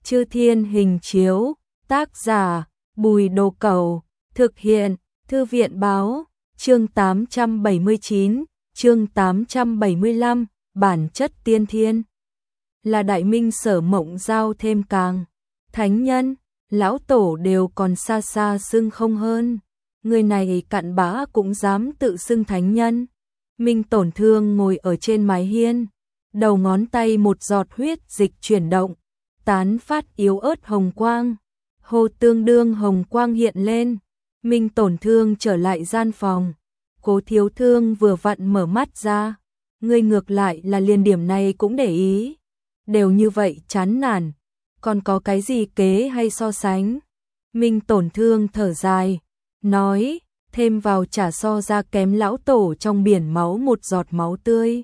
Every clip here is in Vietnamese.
Chư Thiên Hình Chiếu, tác giả, Bùi Đồ Cẩu, thực hiện, Thư viện Báo, chương 879, chương 875, bản chất tiên thiên. Là Đại Minh Sở Mộng Giao thêm càng, thánh nhân, lão tổ đều còn xa xa xưng không hơn. Người này cặn bã cũng dám tự xưng thánh nhân. Minh Tổn Thương ngồi ở trên mái hiên, đầu ngón tay một giọt huyết dịch chuyển động, tán phát yếu ớt hồng quang. Hồ tương đương hồng quang hiện lên, Minh Tổn Thương trở lại gian phòng. Cố Thiếu Thương vừa vặn mở mắt ra, ngươi ngược lại là liền điểm này cũng để ý. Đều như vậy chán nản, còn có cái gì kế hay so sánh? Minh Tổn Thương thở dài, nói, thêm vào chả so ra kém lão tổ trong biển máu một giọt máu tươi.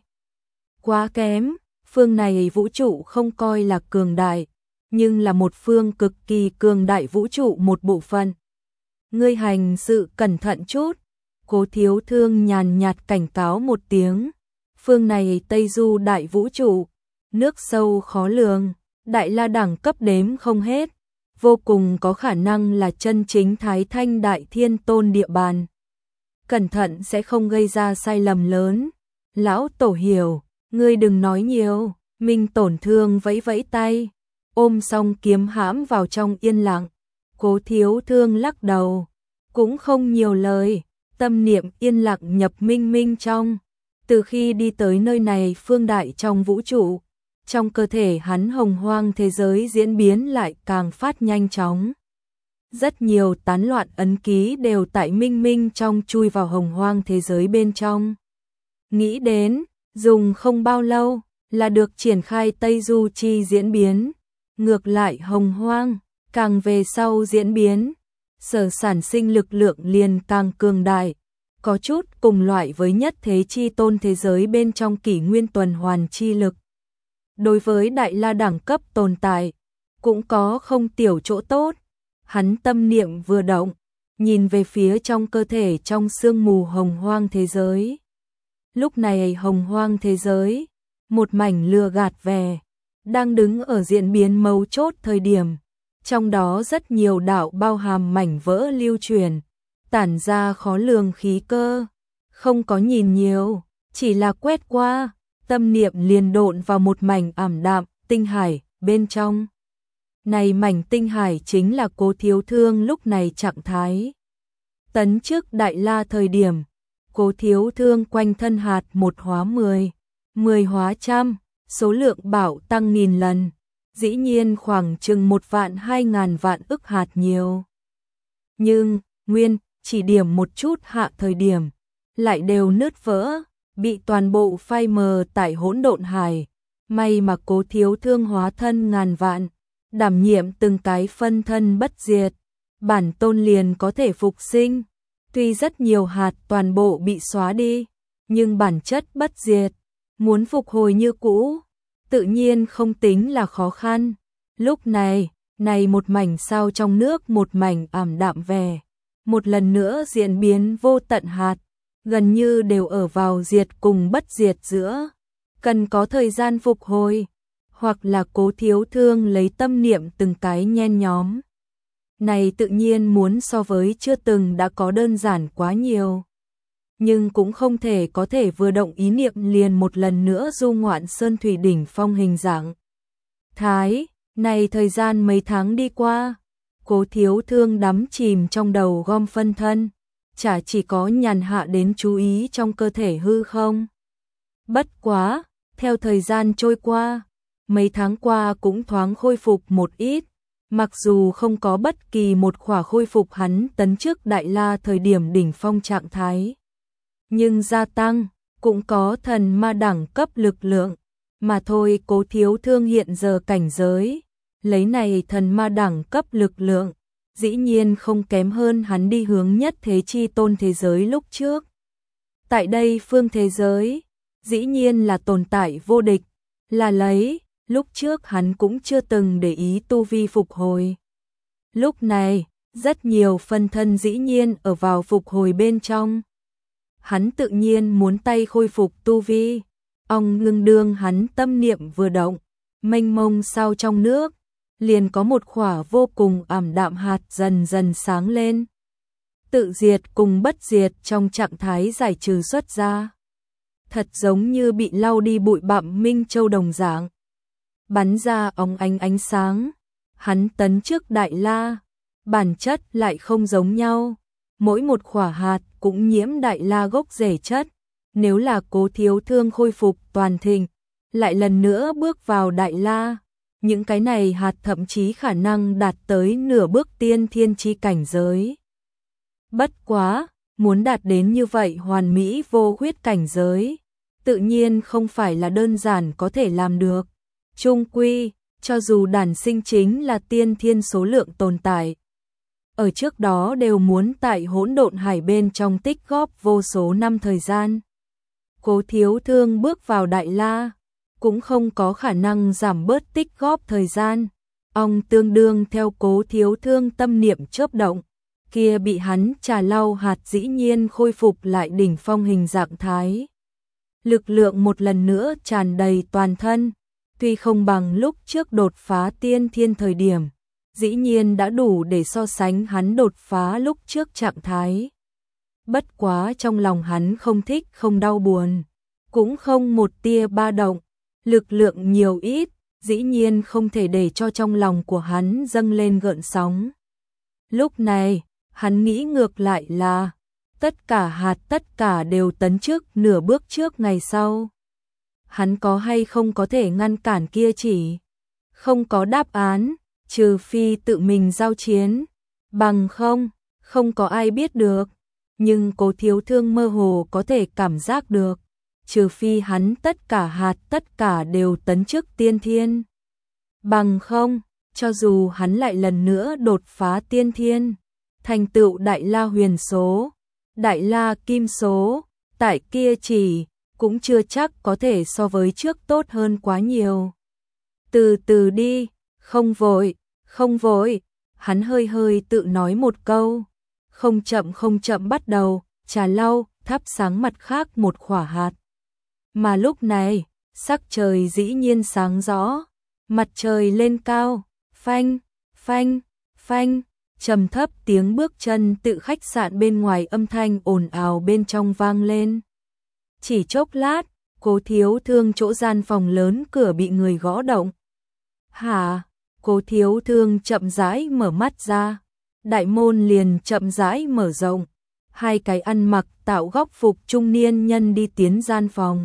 Quá kém, phương này vũ trụ không coi là cường đại, nhưng là một phương cực kỳ cường đại vũ trụ một bộ phận. Ngươi hành sự cẩn thận chút. Cố Thiếu Thương nhàn nhạt cảnh cáo một tiếng. Phương này Tây Du đại vũ trụ, nước sâu khó lường, đại la đẳng cấp đếm không hết, vô cùng có khả năng là chân chính Thái Thanh Đại Thiên Tôn địa bàn. Cẩn thận sẽ không gây ra sai lầm lớn. Lão tổ hiểu, ngươi đừng nói nhiều. Minh Tổn Thương vẫy vẫy tay, ôm xong kiếm hãm vào trong yên lặng. Cố Thiếu Thương lắc đầu, cũng không nhiều lời, tâm niệm yên lặng nhập minh minh trong. Từ khi đi tới nơi này phương đại trong vũ trụ, trong cơ thể hắn hồng hoang thế giới diễn biến lại càng phát nhanh chóng. Rất nhiều tán loạn ấn ký đều tại minh minh trong chui vào hồng hoang thế giới bên trong. Nghĩ đến, dùng không bao lâu là được triển khai Tây Du chi diễn biến. Ngược lại hồng hoang, càng về sau diễn biến, sở sản sinh lực lượng liền càng cường đại, có chút cùng loại với nhất thế chi tôn thế giới bên trong kỷ nguyên tuần hoàn chi lực. Đối với đại la đẳng cấp tồn tại, cũng có không tiểu chỗ tốt. Hắn tâm niệm vừa động, nhìn về phía trong cơ thể trong sương mù hồng hoang thế giới. Lúc này hồng hoang thế giới, một mảnh lừa gạt vẻ, đang đứng ở diễn biến mấu chốt thời điểm. Trong đó rất nhiều đạo bao hàm mảnh vỡ lưu truyền, tản ra khó lường khí cơ. Không có nhìn nhiều, chỉ là quét qua, tâm niệm liền độn vào một mảnh ảm đạm, tinh hải, bên trong. Này mảnh tinh hải chính là Cố Thiếu Thương lúc này trạng thái. Tấn trước đại la thời điểm, Cố Thiếu Thương quanh thân hạt một hóa 10, 10 hóa trăm, số lượng bảo tăng nghìn lần. Dĩ nhiên khoảng chừng 1.200.000 vạn ức hạt nhiều. Nhưng, nguyên, chỉ điểm một chút hạ thời điểm, lại đều nứt vỡ, bị toàn bộ phai mờ tại hỗn độn hải. May mà Cố Thiếu Thương hóa thân ngàn vạn, đảm nhiệm từng cái phân thân bất diệt, bản tôn liền có thể phục sinh. Tuy rất nhiều hạt toàn bộ bị xóa đi, nhưng bản chất bất diệt, muốn phục hồi như cũ, tự nhiên không tính là khó khăn. Lúc này, một mảnh sao trong nước một mảnh ảm đạm về, một lần nữa diễn biến vô tận hạt, gần như đều ở vào diệt cùng bất diệt giữa, cần có thời gian phục hồi, hoặc là Cố Thiếu Thương lấy tâm niệm từng cái nhen nhóm. Này tự nhiên muốn so với chưa từng đã có đơn giản quá nhiều. Nhưng cũng không thể có thể vừa động ý niệm liền một lần nữa du ngoạn sơn thủy đỉnh phong hình dạng. Này thời gian mấy tháng đi qua, Cố Thiếu Thương đắm chìm trong đầu gom phân thân, chả chỉ có nhàn hạ đến chú ý trong cơ thể hư không. Bất quá, theo thời gian trôi qua, mấy tháng qua cũng thoáng khôi phục một ít, mặc dù không có bất kỳ một khỏa khôi phục hắn tấn trước đại la thời điểm đỉnh phong trạng thái. Nhưng gia tăng, cũng có thần ma đẳng cấp lực lượng, mà thôi. Cố Thiếu Thương hiện giờ cảnh giới, lấy này thần ma đẳng cấp lực lượng, dĩ nhiên không kém hơn hắn đi hướng nhất thế chi tôn thế giới lúc trước. Tại đây phương thế giới, dĩ nhiên là tồn tại vô địch, là lấy, lúc trước hắn cũng chưa từng để ý tu vi phục hồi. Lúc này, rất nhiều phân thân dĩ nhiên ở vào phục hồi bên trong. Hắn tự nhiên muốn tay khôi phục tu vi. Ngưng đương hắn tâm niệm vừa động, mênh mông sao trong nước, liền có một khỏa vô cùng ảm đạm hạt dần dần sáng lên. Tự diệt cùng bất diệt trong trạng thái giải trừ xuất ra. Thật giống như bị lau đi bụi bặm minh châu đồng dạng. Bắn ra óng ánh sáng. Hắn tấn trước Đại La. Bản chất lại không giống nhau. Mỗi một khỏa hạt cũng nhiễm Đại La gốc rễ chất. Nếu là Cố Thiếu Thương khôi phục toàn thịnh, lại lần nữa bước vào Đại La, những cái này hạt thậm chí khả năng đạt tới nửa bước tiên thiên chi cảnh giới. Bất quá, muốn đạt đến như vậy hoàn mỹ vô khuyết cảnh giới, tự nhiên không phải là đơn giản có thể làm được. Chung quy, cho dù đản sinh chính là tiên thiên số lượng tồn tại, ở trước đó đều muốn tại hỗn độn hải bên trong tích góp vô số năm thời gian. Cố Thiếu Thương bước vào Đại La, cũng không có khả năng giảm bớt tích góp thời gian. Ông tương đương theo Cố Thiếu Thương tâm niệm chớp động, kia bị hắn trà lau hạt dĩ nhiên khôi phục lại đỉnh phong hình dạng thái. Lực lượng một lần nữa tràn đầy toàn thân, tuy không bằng lúc trước đột phá tiên thiên thời điểm, dĩ nhiên đã đủ để so sánh hắn đột phá lúc trước trạng thái. Bất quá trong lòng hắn không thích không đau buồn, cũng không một tia ba động, lực lượng nhiều ít, dĩ nhiên không thể để cho trong lòng của hắn dâng lên gợn sóng. Lúc này, hắn nghĩ ngược lại là, tất cả hạt tất cả đều tấn trước nửa bước trước ngày sau. Hắn có hay không có thể ngăn cản kia chỉ? Không có đáp án, trừ phi tự mình giao chiến, bằng không có ai biết được. Nhưng Cố Thiếu Thương mơ hồ có thể cảm giác được, trừ phi hắn tất cả hạt tất cả đều tấn chức tiên thiên. Bằng không, cho dù hắn lại lần nữa đột phá tiên thiên, thành tựu Đại La huyền số, Đại La kim số, tại kia chỉ, cũng chưa chắc có thể so với trước tốt hơn quá nhiều. Từ từ đi, không vội, hắn hơi hơi tự nói một câu. Không chậm bắt đầu, trà lau, thắp sáng mặt khác một khỏa hạt. Mà lúc này, sắc trời dĩ nhiên sáng rõ, mặt trời lên cao, phanh, trầm thấp tiếng bước chân tự khách sạn bên ngoài âm thanh ồn ào bên trong vang lên. Chỉ chốc lát, Cố Thiếu Thương chỗ gian phòng lớn cửa bị người gõ động. Hả? Cố Thiếu Thương chậm rãi mở mắt ra. Đại môn liền chậm rãi mở rộng, hai cái ăn mặc tạo góc phục trung niên nhân đi tiến gian phòng.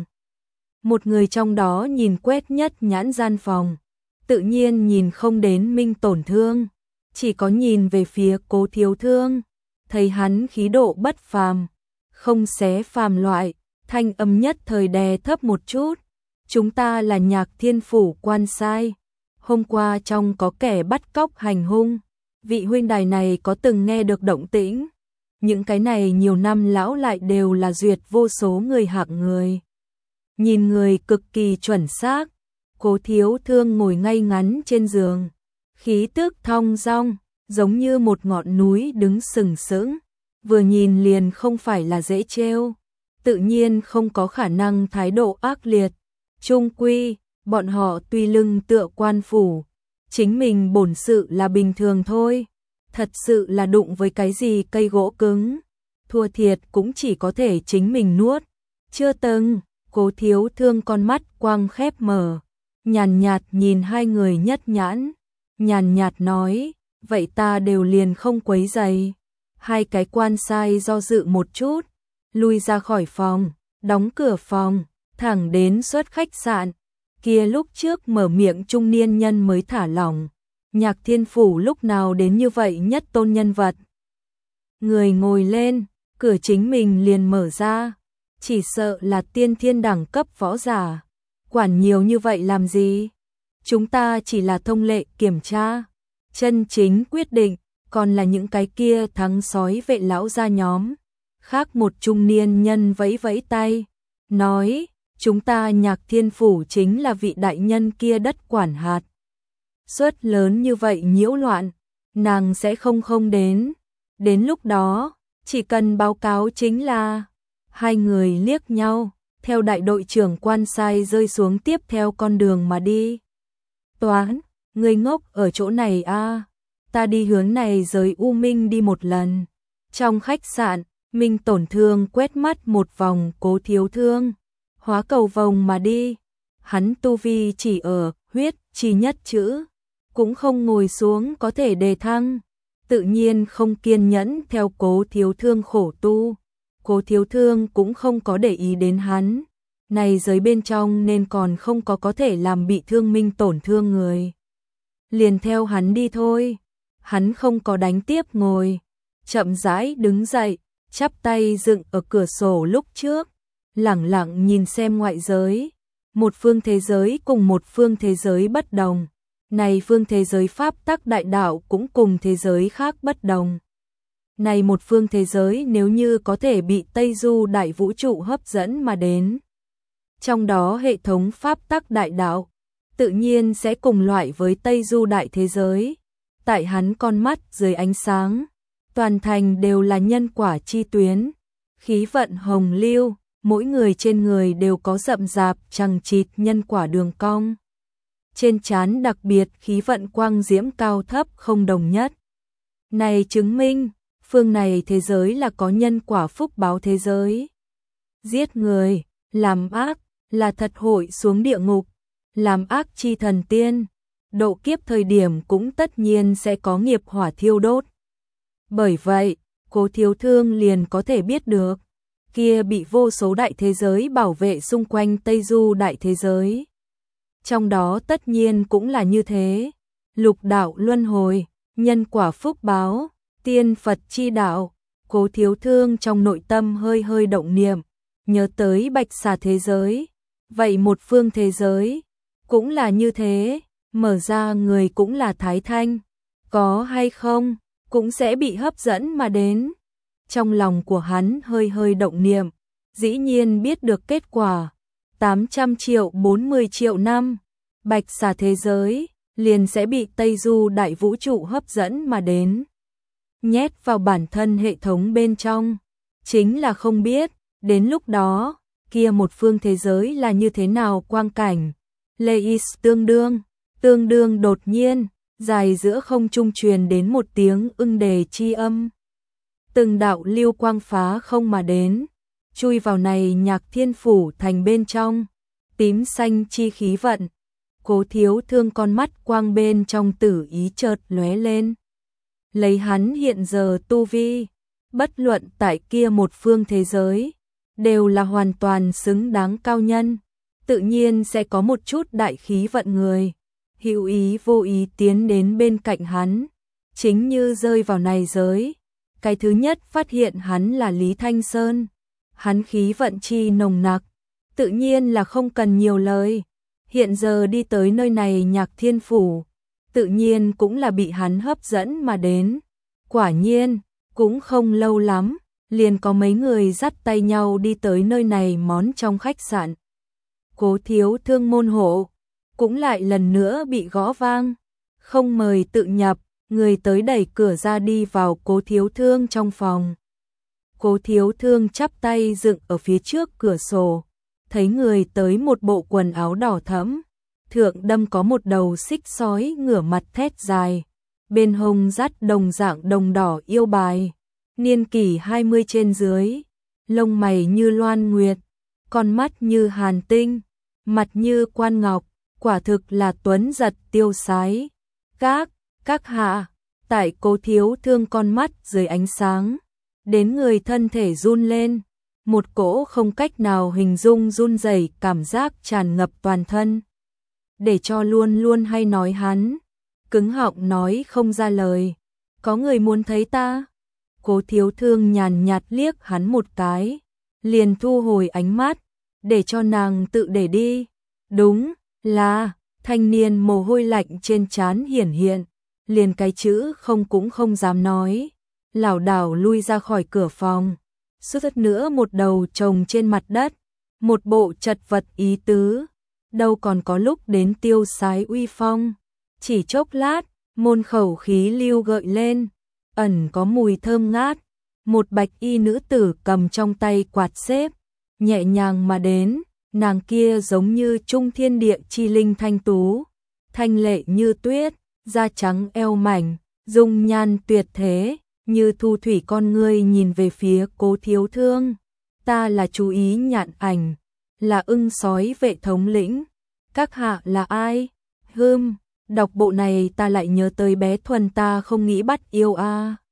Một người trong đó nhìn quét nhất nhãn gian phòng, tự nhiên nhìn không đến Minh Tổn Thương, chỉ có nhìn về phía Cố Thiếu Thương, thấy hắn khí độ bất phàm, không xé phàm loại, thanh âm nhất thời đè thấp một chút. Chúng ta là Nhạc Thiên Phủ quan sai, hôm qua trong có kẻ bắt cóc hành hung. Vị huynh đài này có từng nghe được động tĩnh? Những cái này nhiều năm lão lại đều là duyệt vô số người hạng người. Nhìn người cực kỳ chuẩn xác, Cố Thiếu Thương ngồi ngay ngắn trên giường, khí tức thong dong, giống như một ngọn núi đứng sừng sững, vừa nhìn liền không phải là dễ trêu, tự nhiên không có khả năng thái độ ác liệt. Chung quy, bọn họ tuy lưng tựa quan phủ, chính mình bổn sự là bình thường thôi, thật sự là đụng với cái gì cây gỗ cứng, thua thiệt cũng chỉ có thể chính mình nuốt. Chưa từng, Cố Thiếu Thương con mắt quang khép mở, nhàn nhạt nhìn hai người nhất nhãn, nhàn nhạt nói, vậy ta đều liền không quấy rầy. Hai cái quan sai do dự một chút, lui ra khỏi phòng, đóng cửa phòng, thẳng đến xuất khách sạn. Kia lúc trước mở miệng trung niên nhân mới thả lỏng. Nhạc Thiên Phủ lúc nào đến như vậy nhất tôn nhân vật. Người ngồi lên, cửa chính mình liền mở ra. Chỉ sợ là tiên thiên đẳng cấp võ giả. Quản nhiều như vậy làm gì? Chúng ta chỉ là thông lệ kiểm tra. Chân chính quyết định, còn là những cái kia thắng sói vệ lão gia nhóm. Khác một trung niên nhân vẫy vẫy tay, nói, chúng ta Nhạc Thiên Phủ chính là vị đại nhân kia đất quản hạt. Suất lớn như vậy nhiễu loạn, nàng sẽ không đến. Đến lúc đó, chỉ cần báo cáo chính là. Hai người liếc nhau, theo đại đội trưởng quan sai rơi xuống tiếp theo con đường mà đi. Toán, Ngươi ngốc ở chỗ này a, ta đi hướng này giới U Minh đi một lần. Trong khách sạn, Minh Tổn Thương quét mắt một vòng Cố Thiếu Thương, hóa cầu vồng mà đi. Hắn tu vi chỉ ở huyết chi nhất chữ, cũng không ngồi xuống có thể đề thăng, tự nhiên không kiên nhẫn theo Cố Thiếu Thương khổ tu. Cố Thiếu Thương cũng không có để ý đến hắn, này giới bên trong nên còn không có thể làm bị thương Minh Tổn Thương người. Liền theo hắn đi thôi. Hắn không có đánh tiếp ngồi, chậm rãi đứng dậy, chắp tay dựng ở cửa sổ lúc trước, lẳng lặng nhìn xem ngoại giới. Một phương thế giới cùng một phương thế giới bất đồng. Này phương thế giới pháp tắc đại đạo cũng cùng thế giới khác bất đồng. Này một phương thế giới nếu như có thể bị Tây Du đại vũ trụ hấp dẫn mà đến. Trong đó hệ thống pháp tắc đại đạo tự nhiên sẽ cùng loại với Tây Du đại thế giới. Tại hắn con mắt dưới ánh sáng, toàn thành đều là nhân quả chi tuyến, khí vận hồng lưu, mỗi người trên người đều có rậm rạp chằng chịt nhân quả đường cong. Trên trán đặc biệt khí vận quang diễm cao thấp không đồng nhất. Này chứng minh, phương này thế giới là có nhân quả phúc báo thế giới. Giết người, làm ác, là thật hội xuống địa ngục, làm ác chi thần tiên. Độ kiếp thời điểm cũng tất nhiên sẽ có nghiệp hỏa thiêu đốt. Bởi vậy, Cố Thiếu Thương liền có thể biết được, kia bị vô số đại thế giới bảo vệ xung quanh Tây Du đại thế giới. Trong đó tất nhiên cũng là như thế, lục đạo luân hồi, nhân quả phúc báo, tiên Phật chi đạo. Cố Thiếu Thương trong nội tâm hơi hơi động niệm, nhớ tới Bạch Xà thế giới. Vậy một phương thế giới, cũng là như thế. Mở ra người cũng là Thái Thanh, có hay không, cũng sẽ bị hấp dẫn mà đến. Trong lòng của hắn hơi hơi động niệm, dĩ nhiên biết được kết quả. 800 triệu 40 triệu năm, Bạch Xà thế giới, liền sẽ bị Tây Du đại vũ trụ hấp dẫn mà đến. Nhét vào bản thân hệ thống bên trong, chính là không biết, đến lúc đó, kia một phương thế giới là như thế nào quang cảnh. Leis tương đương đột nhiên, dài giữa không trung truyền đến một tiếng ưng đề chi âm. Từng đạo lưu quang phá không mà đến, chui vào này Nhạc Thiên Phủ thành bên trong, tím xanh chi khí vận. Cố Thiếu Thương con mắt quang bên trong tử ý chợt lóe lên. Lấy hắn hiện giờ tu vi, bất luận tại kia một phương thế giới, đều là hoàn toàn xứng đáng cao nhân, tự nhiên sẽ có một chút đại khí vận người. Hữu ý vô ý tiến đến bên cạnh hắn, chính như rơi vào này giới. Cái thứ nhất phát hiện hắn là Lý Thanh Sơn, hắn khí vận chi nồng nặc, tự nhiên là không cần nhiều lời. Hiện giờ đi tới nơi này Nhạc Thiên Phủ, tự nhiên cũng là bị hắn hấp dẫn mà đến. Quả nhiên, cũng không lâu lắm, liền có mấy người dắt tay nhau đi tới nơi này món trong khách sạn. Cố Thiếu Thương môn hộ cũng lại lần nữa bị gõ vang, không mời tự nhập, người tới đẩy cửa ra đi vào Cố Thiếu Thương trong phòng. Cố Thiếu Thương chắp tay dựng ở phía trước cửa sổ, thấy người tới một bộ quần áo đỏ thẫm, thượng đâm có một đầu xích sói ngửa mặt thét dài, bên hông dắt đồng dạng đồng đỏ yêu bài, niên kỷ 20 trên dưới, lông mày như loan nguyệt, con mắt như hàn tinh, mặt như quan ngọc, quả thực là tuấn giật tiêu sái. Các hạ, tại Cố Thiếu Thương con mắt dưới ánh sáng, đến người thân thể run lên, một cỗ không cách nào hình dung run rẩy cảm giác tràn ngập toàn thân. Để cho luôn luôn hay nói hắn, cứng họng nói không ra lời. Có người muốn thấy ta? Cố Thiếu Thương nhàn nhạt liếc hắn một cái, liền thu hồi ánh mắt, để cho nàng tự để đi. Đúng là, thanh niên mồ hôi lạnh trên trán hiển hiện, liền cái chữ không cũng không dám nói, lảo đảo lui ra khỏi cửa phòng, suýt nữa một đầu chồng trên mặt đất, một bộ chật vật ý tứ, đâu còn có lúc đến tiêu sái uy phong. Chỉ chốc lát, môn khẩu khí lưu gợi lên, ẩn có mùi thơm ngát, một bạch y nữ tử cầm trong tay quạt xếp, nhẹ nhàng mà đến, nàng kia giống như trung thiên địa chi linh thanh tú, thanh lệ như tuyết, da trắng eo mảnh, dung nhan tuyệt thế, như thu thủy con ngươi nhìn về phía Cố Thiếu Thương. Ta là chú ý Nhạn Ảnh, là ưng sói vệ thống lĩnh. Các hạ là ai? Đọc bộ này ta lại nhớ tới bé Thuần ta không nghĩ bắt yêu a.